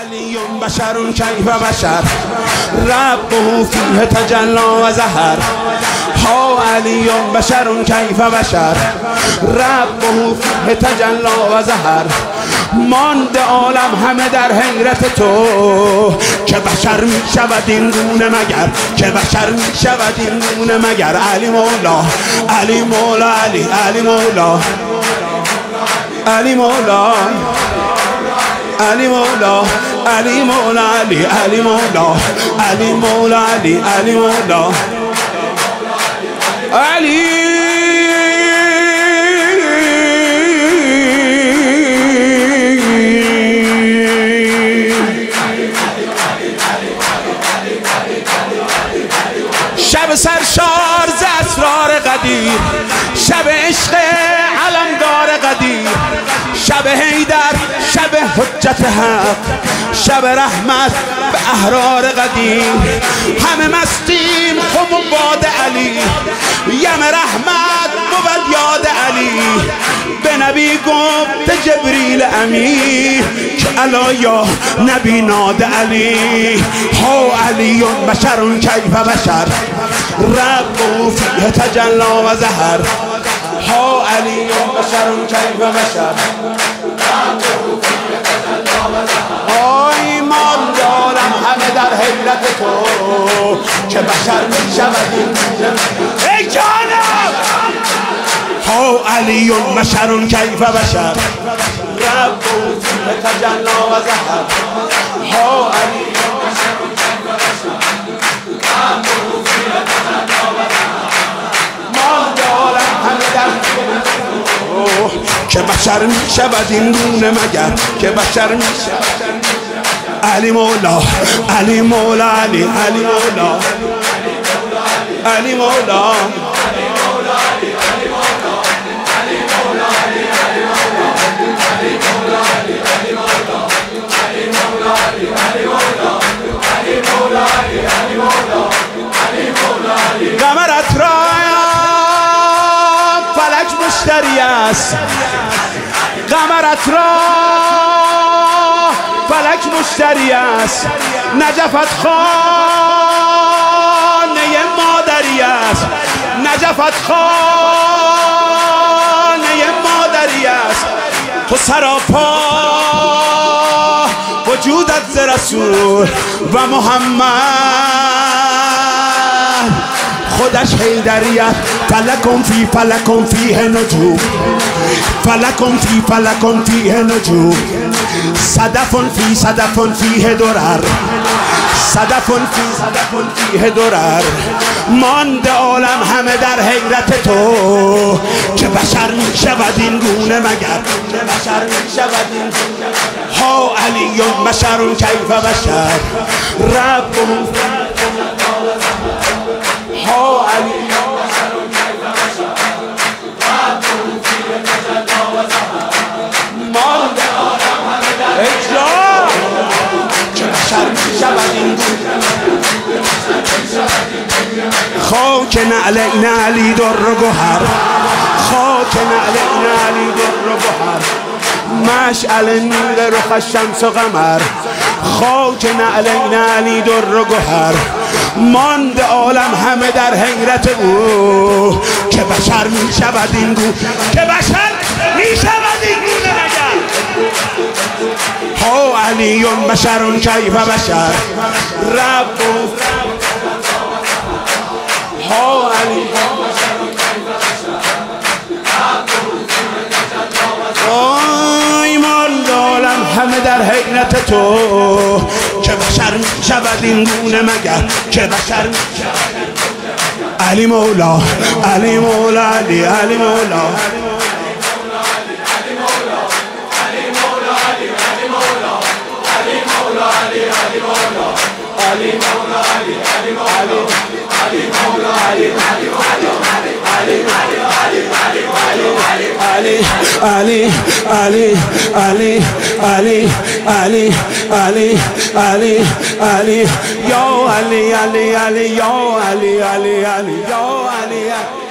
علی بشر کیف بشر ربه فیه تجلی و ظهر ها علی بشر کیف بشر ربه فیه تجلی و ظهر مانده عالم همه در حیرت تو که بشر می شود این گونه مگر که بشر می شود این گونه مگر علی مولا علی مولا علی علی مولا علی مولا علی مولا علی مولا علی علی مولا علی مولا علی علی مولا علی شب سرشار ز اسرار قدیر شب عشق علمدار قدیر شب حیدر شب حجت حق شب رحمت به احرار قدیر همه مستیم خم و باد علی یم رحمت بود یاد علی به نبی گفت جبریل امیر که الا یا نبی ناد علی ها علی بشر کیف بشر رب فیه تجلی و ظهر ها علی بشر کیف بشر ایمان دارم همه در حیرت تو که بشر می شود ای جانم ها علی بشر کیف بشر رب فیه تجلی و ظهر ها علی بشر کیف بشر رب فیه تجلی و ظهر ایمان دارم همه در حیرت تو که بشر می شود این گونه مگر که بشر می شود علی مولا علی مولا علی علی مولا علی مولا قمر اطراف فلک مشتری است قمر اطراف فلک مشتری است نجفت خانه مادری است نجفت خانه مادری است تو سراپا وجودت ز رسول و محمد خودش حیدریت فلکم فی فلکم فیه نجوم فلکم فی فلکم فیه نجوم صدفون فی صدفون فیه درر صدفون فی صدفون فیه درر مانده عالم همه در حیرت تو که بشر می شود این گونه مگر که بشر می شود این گونه ها علی بشر کیف بشر رب ها علی بشر کیف بشر رب فیه تجلی و ظهر مانده عالم همه در اجرا که بشر می شود این خاک نعل علی در و گوهر خاک نعل علی در و گوهر مشعل نور رخ شمس و قمر خاک نعل علی در و گوهر مانده عالم همه در حیرت او که بشر می شود این گونه که بشر می شود این گونه مگر ها علی بشر کیف بشر رب ها علی بشر کیف بشر ایمان عالم همه در حیرت تو که بشر می شود این گونه مگر که بشر می شود علی مولا علی مولا علی علی مولا Ali, Ali, Ali, Ali, Ali, Ali, Ali, Ali, Ali, Yo Ali, Ali, Ali, Yo Ali, Ali, Ali, Yo Ali.